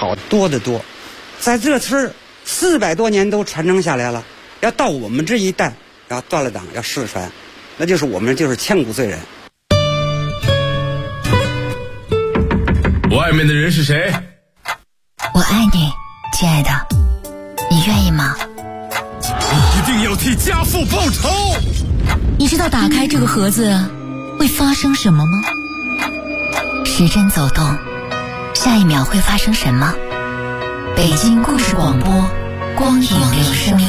好多得多。在这村儿400多年都传承下来了，要到我们这一代要断了档要失传，那就是我们就是千古罪人。 外面的人是谁？ 我爱你，亲爱的，你愿意吗？ 你一定要替家父报仇。 你知道打开这个盒子会发生什么吗？时针走动，下一秒会发生什么？北京故事广播，光影留声。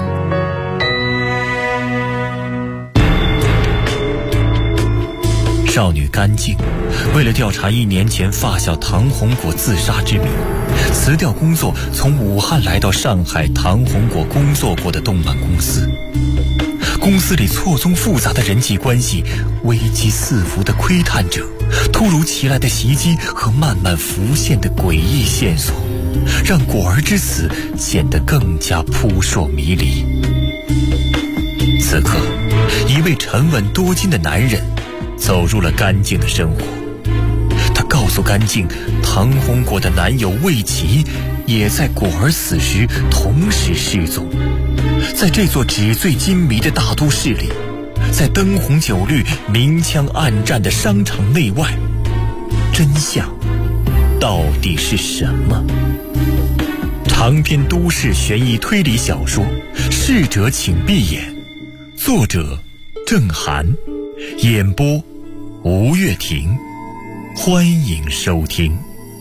少女甘静为了调查1年前发小唐红果自杀之谜，辞掉工作，从武汉来到上海唐红果工作过的动漫公司。公司里错综复杂的人际关系，危机四伏的窥探者，突如其来的袭击和慢慢浮现的诡异线索，让果儿之死显得更加扑朔迷离。此刻，一位沉稳多金的男人走入了甘静的生活。他告诉甘静，唐红果的男友魏琪也在果儿死时同时失踪。在这座纸醉金迷的大都市里，在灯红酒绿、明枪暗战的商场内外，真相到底是什么？长篇都市悬疑推理小说《逝者请闭眼》，作者郑涵，演播吴月婷，欢迎收听。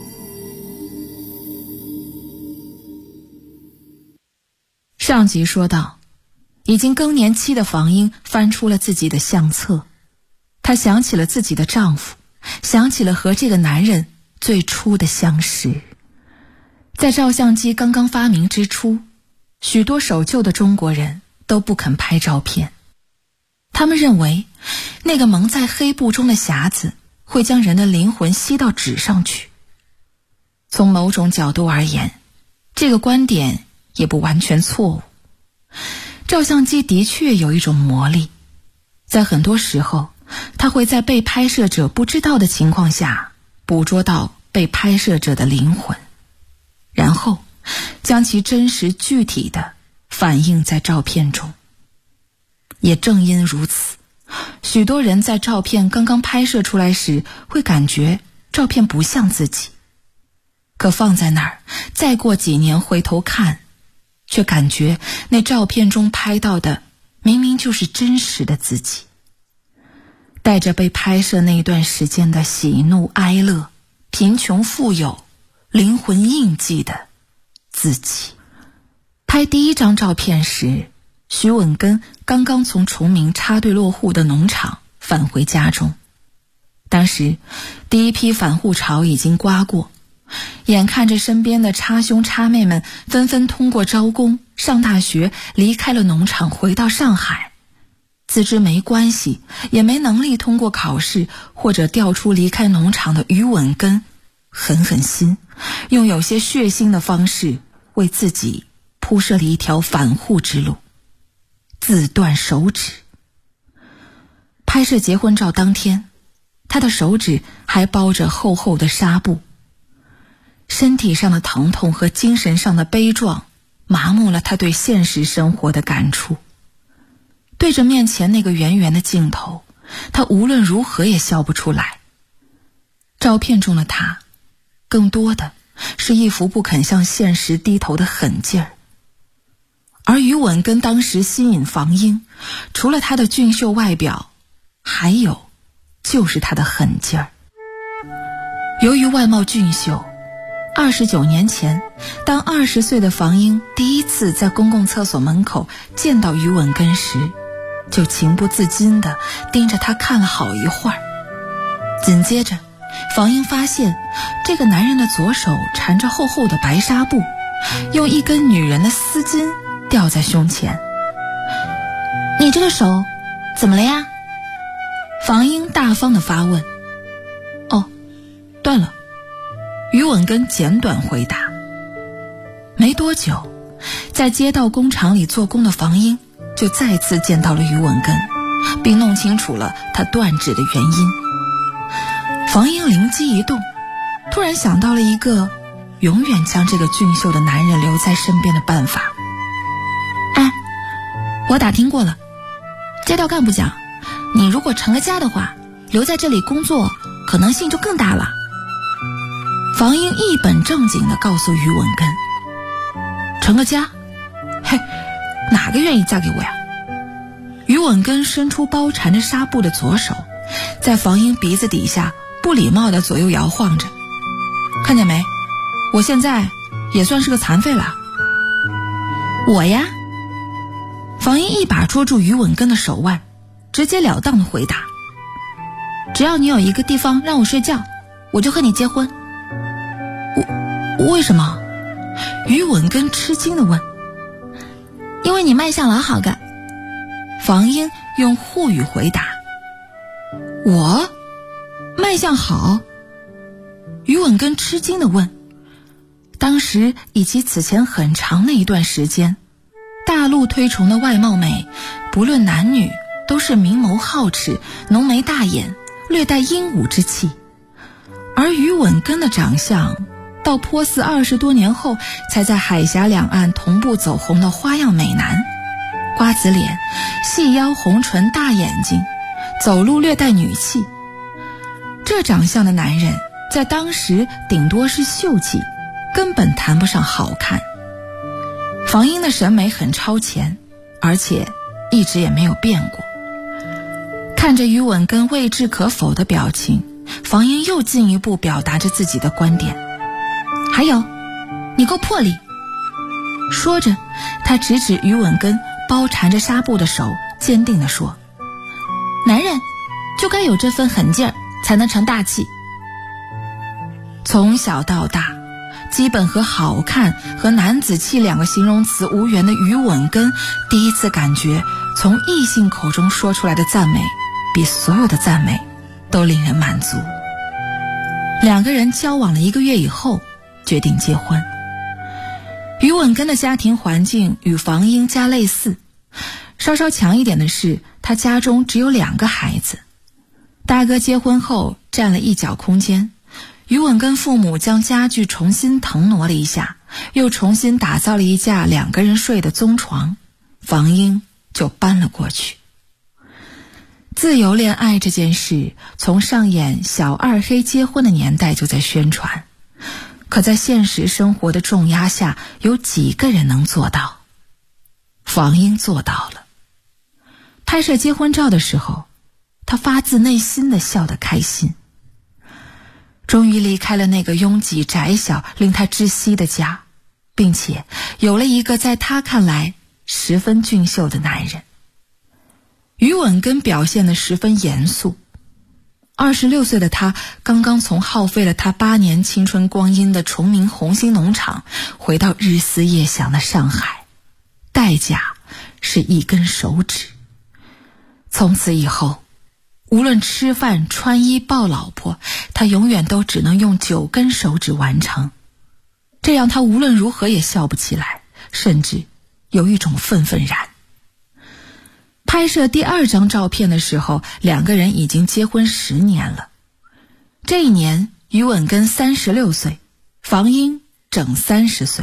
上集说到，已经更年期的房英翻出了自己的相册，她想起了自己的丈夫，想起了和这个男人最初的相识。在照相机刚刚发明之初，许多守旧的中国人都不肯拍照片，他们认为那个蒙在黑布中的匣子会将人的灵魂吸到纸上去。从某种角度而言，这个观点也不完全错误。照相机的确有一种魔力，在很多时候，它会在被拍摄者不知道的情况下，捕捉到被拍摄者的灵魂，然后将其真实具体地反映在照片中。也正因如此，许多人在照片刚刚拍摄出来时，会感觉照片不像自己，可放在那儿，再过几年回头看，却感觉那照片中拍到的明明就是真实的自己，带着被拍摄那一段时间的喜怒哀乐、贫穷富有、灵魂印记的自己。拍第一张照片时，徐稳根刚刚从崇明插队落户的农场返回家中。当时第一批返户潮已经刮过，眼看着身边的插兄插妹们纷纷通过招工、上大学，离开了农场回到上海，自知没关系，也没能力通过考试或者调出离开农场的于稳根，狠狠心，用有些血腥的方式为自己铺设了一条返户之路，自断手指。拍摄结婚照当天，他的手指还包着厚厚的纱布，身体上的疼痛和精神上的悲壮麻木了他对现实生活的感触。对着面前那个圆圆的镜头，他无论如何也笑不出来。照片中的他更多的是一副不肯向现实低头的狠劲儿。而于稳根当时吸引房英，除了他的俊秀外表，还有就是他的狠劲儿。由于外貌俊秀，29年前，当20岁的房英第一次在公共厕所门口见到于稳根时，就情不自禁地盯着他看了好一会儿。紧接着，房英发现这个男人的左手缠着厚厚的白纱布，用一根女人的丝巾吊在胸前。你这个手怎么了呀？房英大方地发问。哦，断了。于稳根简短回答。没多久，在街道工厂里做工的房英就再次见到了于稳根，并弄清楚了他断指的原因。房英灵机一动，突然想到了一个永远将这个俊秀的男人留在身边的办法。哎，我打听过了，街道干部讲，你如果成了家的话，留在这里工作可能性就更大了。房英一本正经地告诉于文根，成个家？嘿，哪个愿意嫁给我呀？于文根伸出包缠着纱布的左手，在房英鼻子底下不礼貌地左右摇晃着。看见没，我现在也算是个残废了。我呀？房英一把捉住于文根的手腕，直截了当地回答，只要你有一个地方让我睡觉，我就和你结婚。为什么？于文根吃惊地问。因为你卖相老好个。房英用沪语回答。我卖相好？于文根吃惊地问。当时以及此前很长的一段时间，大陆推崇的外貌美，不论男女，都是明眸皓齿，浓眉大眼，略带英武之气。而于文根的长相，到颇似20多年后才在海峡两岸同步走红的花样美男，瓜子脸，细腰红唇大眼睛，走路略带女气。这长相的男人在当时顶多是秀气，根本谈不上好看。房英的审美很超前，而且一直也没有变过。看着于文根未置可否的表情，房英又进一步表达着自己的观点。还有，你够魄力。说着，他直指于文根包缠着纱布的手，坚定地说，男人就该有这份狠劲儿，才能成大器。从小到大，基本和好看和男子气两个形容词无缘的于文根，第一次感觉从异性口中说出来的赞美，比所有的赞美都令人满足。两个人交往了1个月以后，决定结婚。于文根的家庭环境与房英家类似，稍稍强一点的是，他家中只有2个孩子。大哥结婚后占了1角空间，于文根父母将家具重新腾挪了一下，又重新打造了一架2个人睡的棕床，房英就搬了过去。自由恋爱这件事，从上演小二黑结婚的年代就在宣传，可在现实生活的重压下，有几个人能做到？房英做到了。拍摄结婚照的时候，他发自内心地笑得开心。终于离开了那个拥挤窄小令他窒息的家，并且有了一个在他看来十分俊秀的男人。于文根表现得十分严肃。26岁的他刚刚从耗费了他8年青春光阴的崇明红星农场回到日思夜想的上海，代价是1根手指。从此以后，无论吃饭、穿衣、抱老婆，他永远都只能用9根手指完成。这样他无论如何也笑不起来，甚至有一种愤愤然。拍摄第2张照片的时候，2个人已经结婚10年了。这一年，于文根36岁，房英整30岁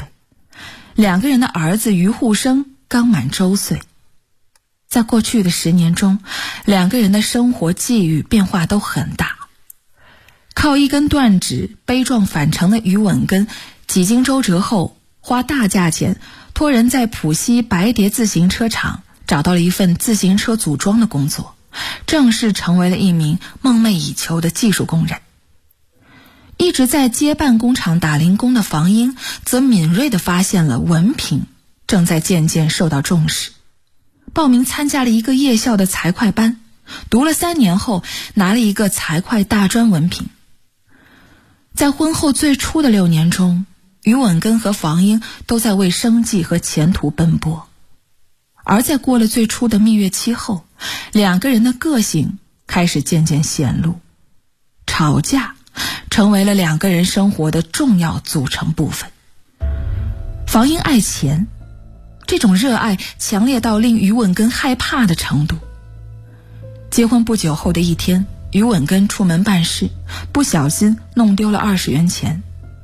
，2个人的儿子于护生刚满周岁。在过去的10年中，2个人的生活际遇变化都很大。靠1根断指悲壮返程的于文根，几经周折后，花大价钱托人在浦西白蝶自行车厂找到了一份自行车组装的工作，正式成为了一名梦寐以求的技术工人。一直在街办工厂打零工的房英，则敏锐地发现了文凭正在渐渐受到重视，报名参加了一个夜校的财会班，读了3年后拿了一个财会大专文凭。在婚后最初的6年中，于文根和房英都在为生计和前途奔波。而在过了最初的蜜月期后，2个人的个性开始渐渐显露，吵架成为了2个人生活的重要组成部分。房英爱钱，这种热爱强烈到令于文根害怕的程度。结婚不久后的一天，于文根出门办事，不小心弄丢了20元钱。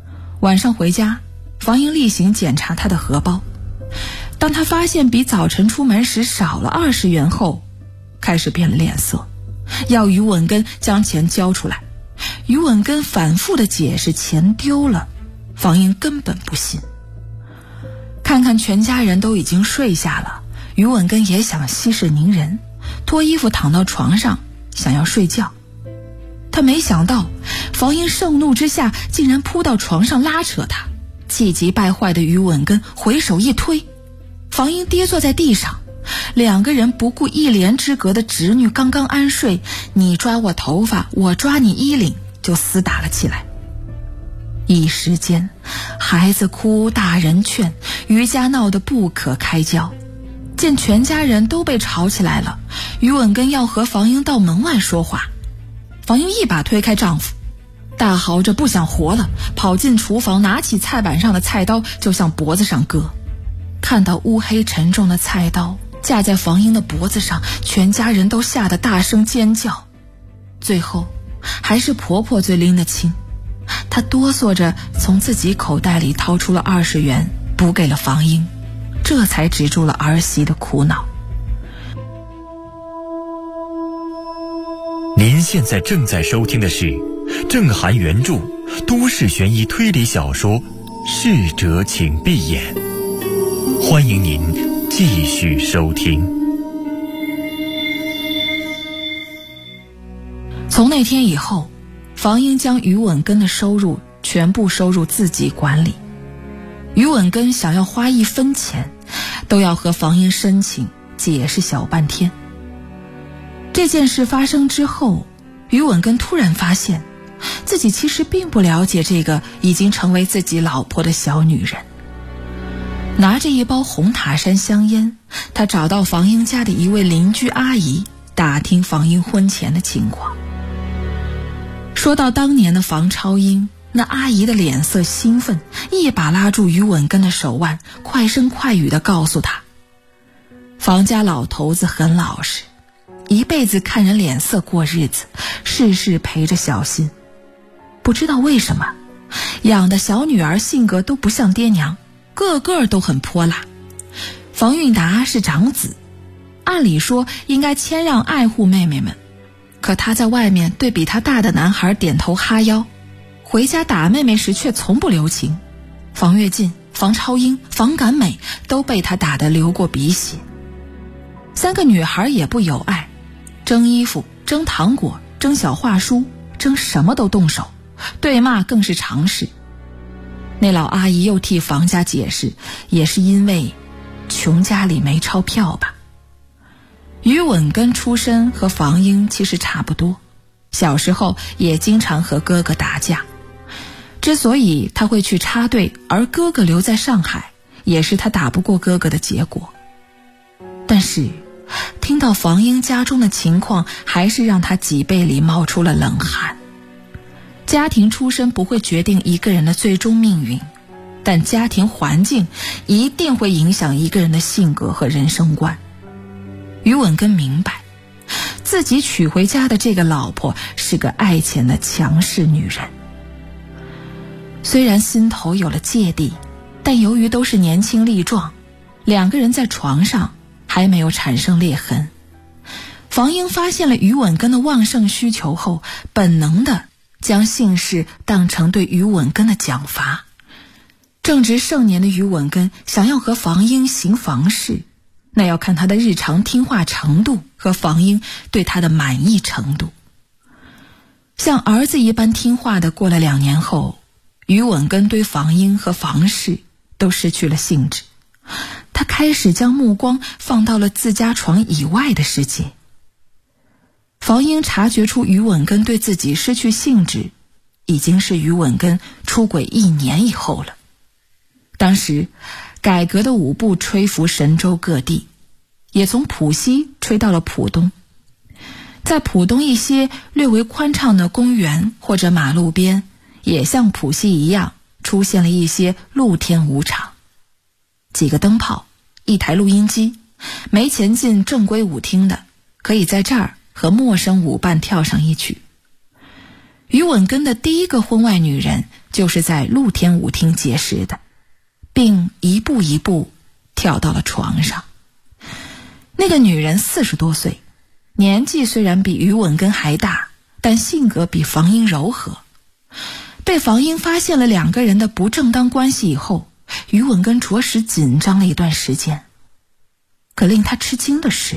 晚上回家，房英例行检查他的荷包，当他发现比早晨出门时少了20元后，开始变了脸色，要于文根将钱交出来。于文根反复的解释钱丢了，房英根本不信。看看全家人都已经睡下了，于文根也想息事宁人，脱衣服躺到床上想要睡觉。他没想到房英盛怒之下竟然扑到床上拉扯他，气急败坏的于文根回手一推，房英跌坐在地上，两个人不顾一帘之隔的侄女刚刚安睡，你抓我头发，我抓你衣领，就厮打了起来。一时间，孩子哭，大人劝，于家闹得不可开交。见全家人都被吵起来了，于文根要和房英到门外说话。房英一把推开丈夫，大嚎着不想活了，跑进厨房，拿起菜板上的菜刀就向脖子上割。看到乌黑沉重的菜刀架在房英的脖子上，全家人都吓得大声尖叫。最后还是婆婆最拎得清，她哆嗦着从自己口袋里掏出了20元补给了房英，这才止住了儿媳的苦恼。 您现在正在收听的是郑涵原著都市悬疑推理小说《逝者请闭眼》，欢迎您继续收听。 从那天以后，房英将于文根的收入全部收入自己管理。于文根想要花1分钱，都要和房英申请解释小半天。这件事发生之后，于文根突然发现自己其实并不了解这个已经成为自己老婆的小女人。拿着一包红塔山香烟，他找到房英家的一位邻居阿姨，打听房英婚前的情况。说到当年的房超英，那阿姨的脸色兴奋，一把拉住于文根的手腕，快声快语地告诉他，房家老头子很老实，一辈子看人脸色过日子，事事陪着小心。不知道为什么，养的小女儿性格都不像爹娘，个个都很泼辣。房韵达是长子，按理说应该谦让爱护妹妹们，可他在外面对比他大的男孩点头哈腰，回家打妹妹时却从不留情。房跃进、房超英、房感美都被他打得流过鼻血。3个女孩也不有爱，争衣服、争糖果、争小画书，争什么都动手，对骂更是常事。那老阿姨又替房家解释，也是因为穷家里没钞票吧。于文根出身和房英其实差不多，小时候也经常和哥哥打架。之所以他会去插队，而哥哥留在上海，也是他打不过哥哥的结果。但是听到房英家中的情况，还是让他脊背里冒出了冷汗。家庭出身不会决定一个人的最终命运，但家庭环境一定会影响一个人的性格和人生观。于文根明白，自己娶回家的这个老婆是个爱钱的强势女人。虽然心头有了芥蒂，但由于都是年轻力壮，2个人在床上还没有产生裂痕。房英发现了于文根的旺盛需求后，本能地将性事当成对于文根的奖罚。正值盛年的于文根想要和房英行房事，那要看他的日常听话程度和房英对他的满意程度。像儿子一般听话的过了2年后，于文根对房英和房事都失去了兴致，他开始将目光放到了自家床以外的世界。房英察觉出于文根对自己失去兴致，已经是于文根出轨1年以后了。当时改革的舞步吹拂神州各地，也从浦西吹到了浦东。在浦东一些略为宽敞的公园或者马路边，也像浦西一样出现了一些露天舞场，几个灯泡，一台录音机，没钱进正规舞厅的，可以在这儿和陌生舞伴跳上一曲。 于稳根的第一个婚外女人就是在露天舞厅结识的，并一步一步跳到了床上。那个女人40多岁，年纪虽然比于稳根还大，但性格比房英柔和。被房英发现了2个人的不正当关系以后，于稳根着实紧张了一段时间。可令他吃惊的是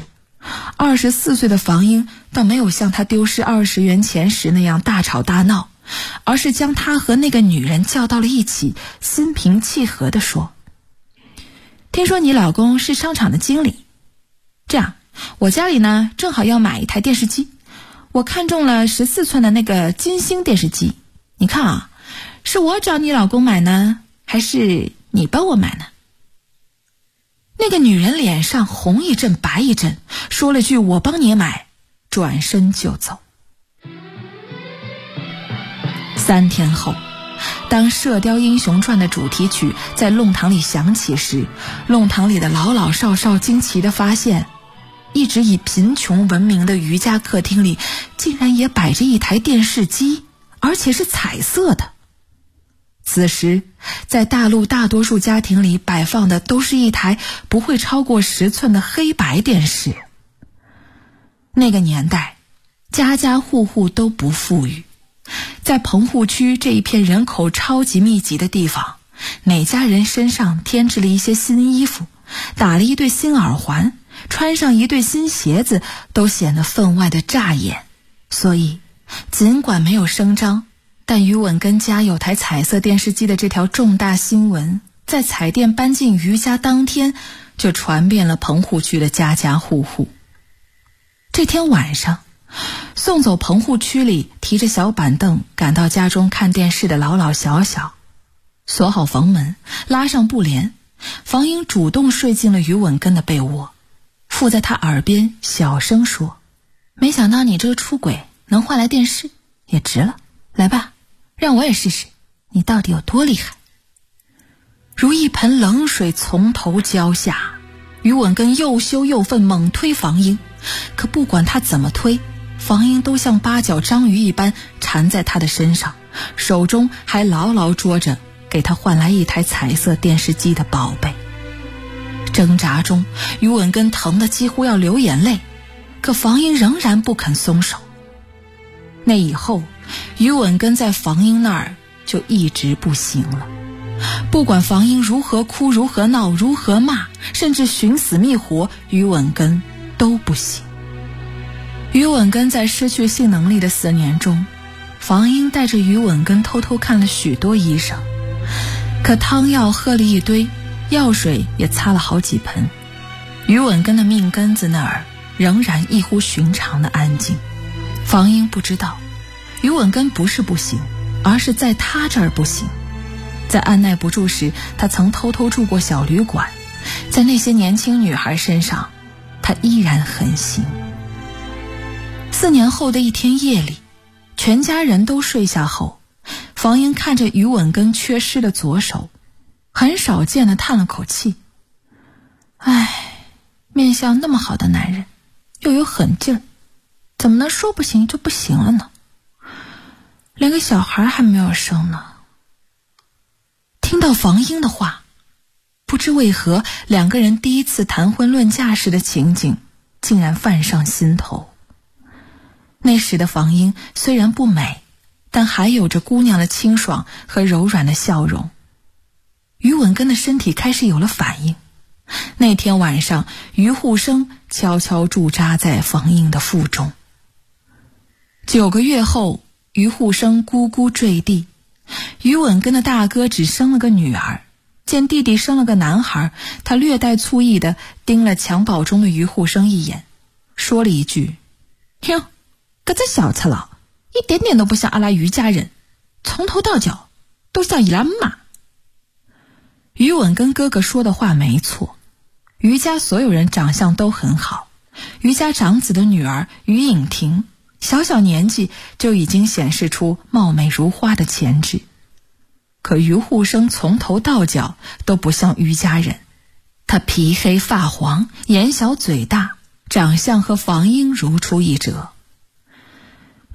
，24岁的房英倒没有像他丢失20元钱时那样大吵大闹，而是将他和那个女人叫到了一起，心平气和地说：听说你老公是商场的经理，这样我家里呢正好要买一台电视机，我看中了14寸的那个金星电视机，你看啊，是我找你老公买呢，还是你帮我买呢？那个女人脸上红一阵白一阵，说了句我帮你买，转身就走。3天后，当《射雕英雄传》的主题曲在弄堂里响起时，弄堂里的老老少少惊奇地发现，一直以贫穷闻名的余家客厅里竟然也摆着一台电视机，而且是彩色的。此时在大陆大多数家庭里摆放的都是一台不会超过10寸的黑白电视。那个年代家家户户都不富裕，在棚户区这一片人口超级密集的地方，哪家人身上添置了一些新衣服，打了一对新耳环，穿上一对新鞋子，都显得分外的扎眼。所以尽管没有声张，但于稳根家有台彩色电视机的这条重大新闻，在彩电搬进余家当天就传遍了棚户区的家家户户。这天晚上，送走棚户区里提着小板凳赶到家中看电视的老老小小，锁好房门，拉上布帘，房英主动睡进了于稳根的被窝，附在他耳边小声说：没想到你这个出轨能换来电视，也值了，来吧，让我也试试你到底有多厉害。如一盆冷水从头浇下，于稳根又羞又愤，猛推房英，可不管他怎么推，房英都像8角章鱼一般缠在他的身上，手中还牢牢捉着给他换来一台彩色电视机的宝贝。挣扎中，于稳根疼得几乎要流眼泪，可房英仍然不肯松手。那以后，于稳根在房英那儿就一直不行了，不管房英如何哭如何闹如何骂，甚至寻死觅活，于稳根都不行。于稳根在失去性能力的4年中，房英带着于稳根偷偷看了许多医生，可汤药喝了一堆，药水也擦了好几盆，于稳根的命根子那儿仍然异乎寻常的安静。房英不知道，于稳根不是不行，而是在他这儿不行。在按耐不住时，他曾偷偷住过小旅馆，在那些年轻女孩身上，他依然很行。4年后的一天夜里，全家人都睡下后，房英看着于稳根缺失的左手，很少见地叹了口气。唉，面相那么好的男人，又有狠劲儿，怎么能说不行就不行了呢？连个小孩还没有生呢。听到房英的话，不知为何2个人第一次谈婚论嫁时的情景竟然泛上心头。那时的房英虽然不美，但还有着姑娘的清爽和柔软的笑容。于稳根的身体开始有了反应。那天晚上，于护生悄悄驻扎在房英的腹中。9个月后，于护生咕咕坠地。于稳根的大哥只生了个女儿，见弟弟生了个男孩，他略带醋意地盯了襁褓中的于护生一眼，说了一句：哟，这个小赤佬一点点都不像阿拉于家人，从头到脚都像伊拉妈。于稳根哥哥说的话没错，于家所有人长相都很好。于家长子的女儿于颖婷小小年纪就已经显示出貌美如花的潜质，可于护生从头到脚都不像于家人。他皮黑发黄，眼小嘴大，长相和房英如出一辙。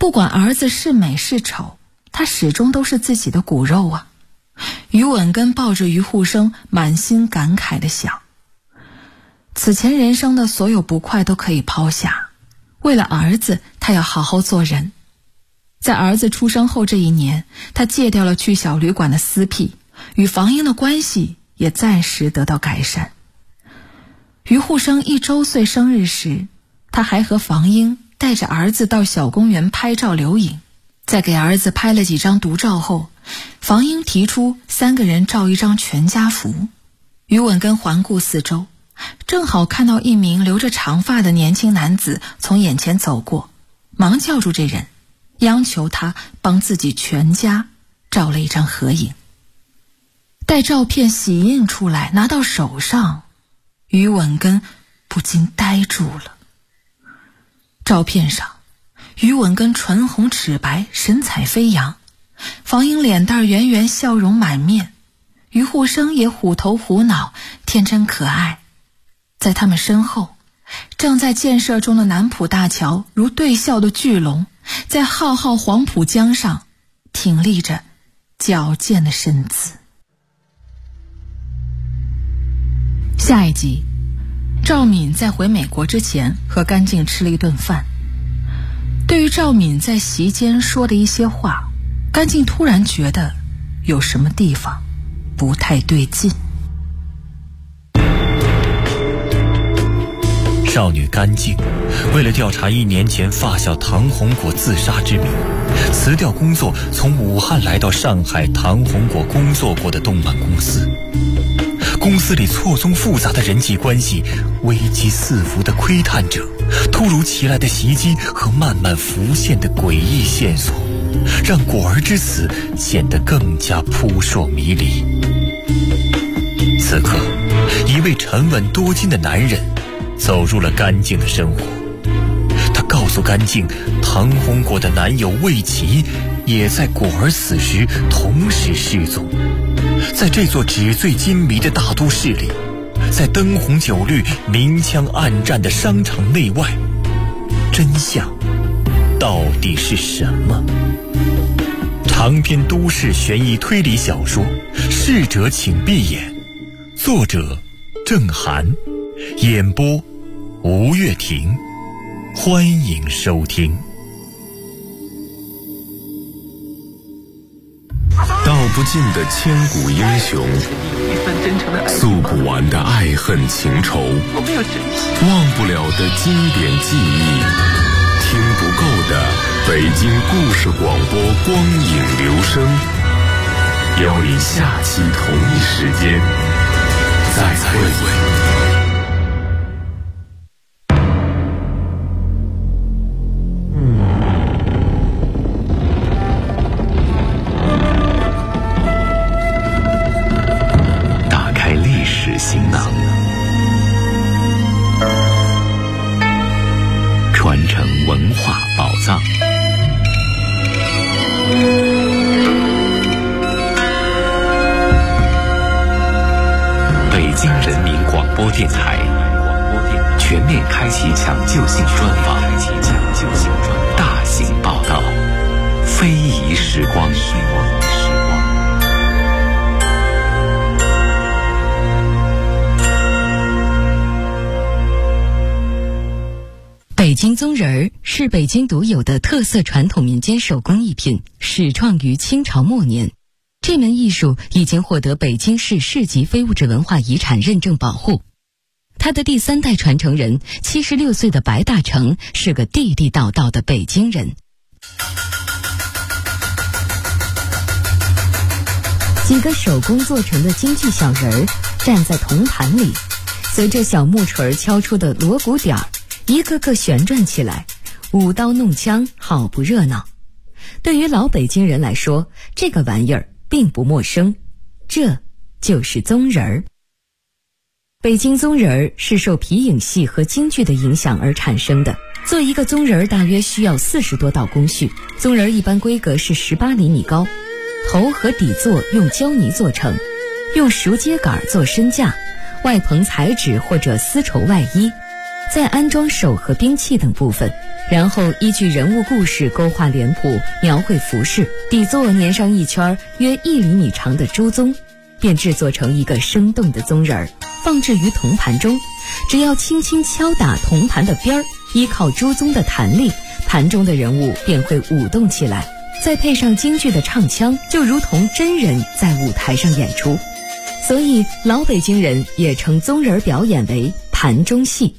不管儿子是美是丑，他始终都是自己的骨肉啊。于稳根抱着于护生，满心感慨地想，此前人生的所有不快都可以抛下，为了儿子，他要好好做人。在儿子出生后这一年，他戒掉了去小旅馆的私癖，与房英的关系也暂时得到改善。于护生1周岁生日时，他还和房英带着儿子到小公园拍照留影。在给儿子拍了几张独照后，房英提出3个人照一张全家福。于稳根环顾四周，正好看到一名留着长发的年轻男子从眼前走过，忙叫住这人，央求他帮自己全家照了一张合影。待照片洗印出来拿到手上，于稳根不禁呆住了。照片上，于稳根唇红齿白，神采飞扬，房英脸蛋圆圆，笑容满面，于护生也虎头虎脑，天真可爱。在他们身后，正在建设中的南浦大桥如对啸的巨龙，在浩浩黄浦江上挺立着矫健的身姿。下一集，赵敏在回美国之前和甘静吃了一顿饭。对于赵敏在席间说的一些话，甘静突然觉得有什么地方不太对劲。 少女甘静为了调查1年前发小唐红果自杀之谜，辞掉工作，从武汉来到上海唐红果工作过的动漫公司。公司里错综复杂的人际关系，危机四伏的窥探者，突如其来的袭击和慢慢浮现的诡异线索，让果儿之死显得更加扑朔迷离。此刻，一位沉稳多金的男人走入了甘静的生活。他告诉甘静，唐红果的男友魏琪也在果儿死时同时失踪。在这座纸醉金迷的大都市里，在灯红酒绿、明枪暗战的商场内外，真相到底是什么？长篇都市悬疑推理小说《逝者请闭眼》，作者郑涵，演播吴月婷，欢迎收听。 道不尽的千古英雄，诉不完的爱恨情仇，忘不了的经典记忆，听不够的北京故事广播光影留声。邀你下期同一时间再会。行囊，传承文化宝藏。北京人民广播电台全面开启抢救性专访，大型报道，非遗时光。 北京宗人儿是北京独有的特色传统民间手工艺品，始创于清朝末年。这门艺术已经获得北京市市级非物质文化遗产认证保护。他的第3代传承人76岁的白大成是个地地道道的北京人。几个手工做成的京剧小人儿站在铜盘里，随着小木锤敲出的锣鼓点儿，一个个旋转起来，舞刀弄枪，好不热闹。对于老北京人来说，这个玩意儿并不陌生，这就是宗人儿。北京宗人儿是受皮影戏和京剧的影响而产生的。做一个宗人儿大约需要40多道工序。宗人儿一般规格是18厘米高，头和底座用胶泥做成，用熟秸秆做身架，外棚彩纸或者丝绸外衣， 再安装手和兵器等部分，然后依据人物故事勾画脸谱，描绘服饰，底座粘上一圈约1厘米长的猪鬃，便制作成一个生动的鬃人儿，放置于铜盘中。只要轻轻敲打铜盘的边儿，依靠猪鬃的弹力，盘中的人物便会舞动起来，再配上京剧的唱腔，就如同真人在舞台上演出。所以老北京人也称鬃人表演为盘中戏。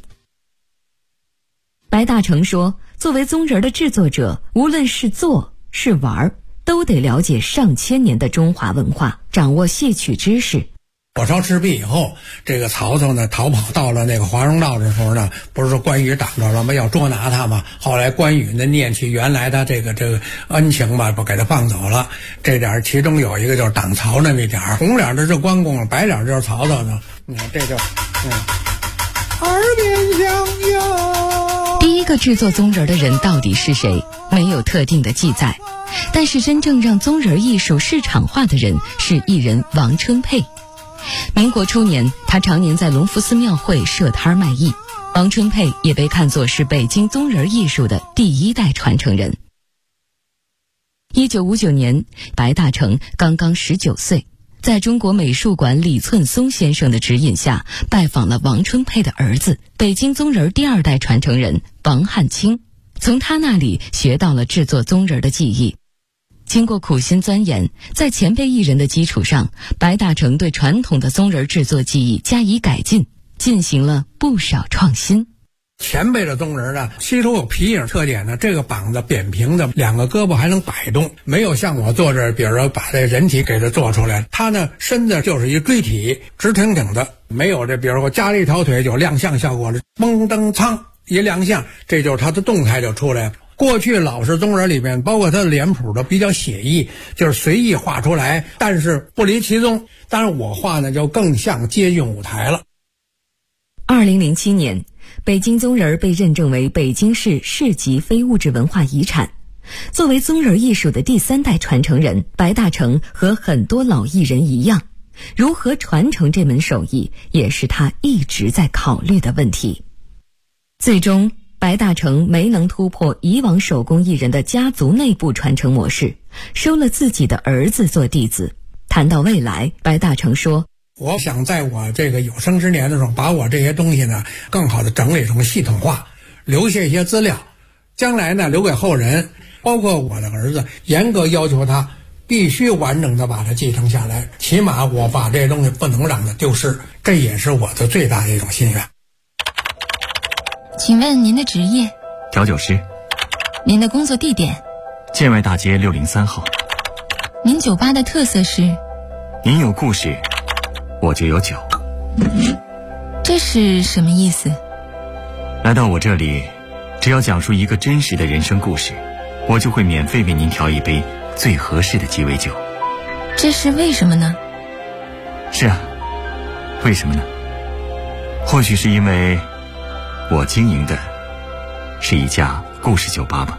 白大成说，作为鬃人的制作者，无论是做是玩，都得了解上千年的中华文化，掌握戏曲知识。 火烧赤壁以后，这个曹操呢逃跑到了那个华容道的时候呢，不是说关羽挡着了吗？要捉拿他嘛。后来关羽呢念起原来他这个恩情吧，不给他放走了。这点其中有一个就是挡曹的那点，红脸的是关公，白脸就是曹操呢。你看这就耳边响哟。 第一个制作鬃人的人到底是谁？没有特定的记载。但是真正让鬃人艺术市场化的人是艺人王春佩。民国初年，他常年在隆福寺庙会设摊卖艺。王春佩也被看作是北京鬃人艺术的第一代传承人。1959年，白大成刚刚19岁，在中国美术馆李寸松先生的指引下，拜访了王春佩的儿子，北京鬃人第2代传承人王汉卿，从他那里学到了制作鬃人的技艺。经过苦心钻研，在前辈艺人的基础上，白大成对传统的鬃人制作技艺加以改进，进行了不少创新。 前辈的鬃人呢，稀疏有皮影特点呢，这个膀子扁平的，2个胳膊还能摆动，没有像我坐这，比如说把这人体给它做出来，他呢身子就是一锥体，直挺挺的，没有这比如说加了一条腿有亮相效果的，嘣噔噌一亮相，这就是他的动态就出来了。过去老式鬃人里面，包括他的脸谱都比较写意，就是随意画出来，但是不离其宗。当然我画呢就更像接近舞台了。 2007年，北京鬃人被认证为北京市市级非物质文化遗产。作为鬃人艺术的第3代传承人，白大成和很多老艺人一样，如何传承这门手艺，也是他一直在考虑的问题。最终白大成没能突破以往手工艺人的家族内部传承模式，收了自己的儿子做弟子。谈到未来，白大成说， 我想在我这个有生之年的时候，把我这些东西呢更好的整理成系统化，留下一些资料，将来呢留给后人，包括我的儿子，严格要求他必须完整的把它继承下来，起码我把这些东西不能让它丢失，这也是我的最大的一种心愿。 请问您的职业？ 调酒师。 您的工作地点？ 建外大街603号。 您酒吧的特色是？ 您有故事，我就有酒。 这是什么意思？ 来到我这里，只要讲述一个真实的人生故事，我就会免费为您调一杯最合适的鸡尾酒。 这是为什么呢？ 是啊，为什么呢？或许是因为我经营的是一家故事酒吧吧。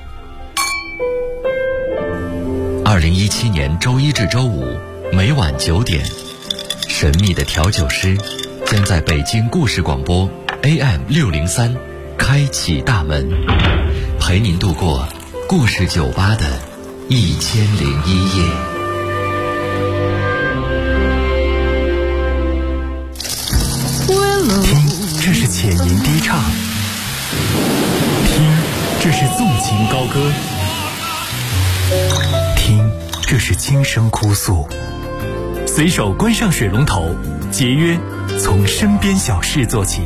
2017年周一至周五每晚9点，神秘的调酒师将在北京故事广播 AM603开启大门，陪您度过故事酒吧的1001夜。 听，这是浅吟低唱；听，这是纵情高歌；听，这是轻声哭诉。随手关上水龙头，节约从身边小事做起。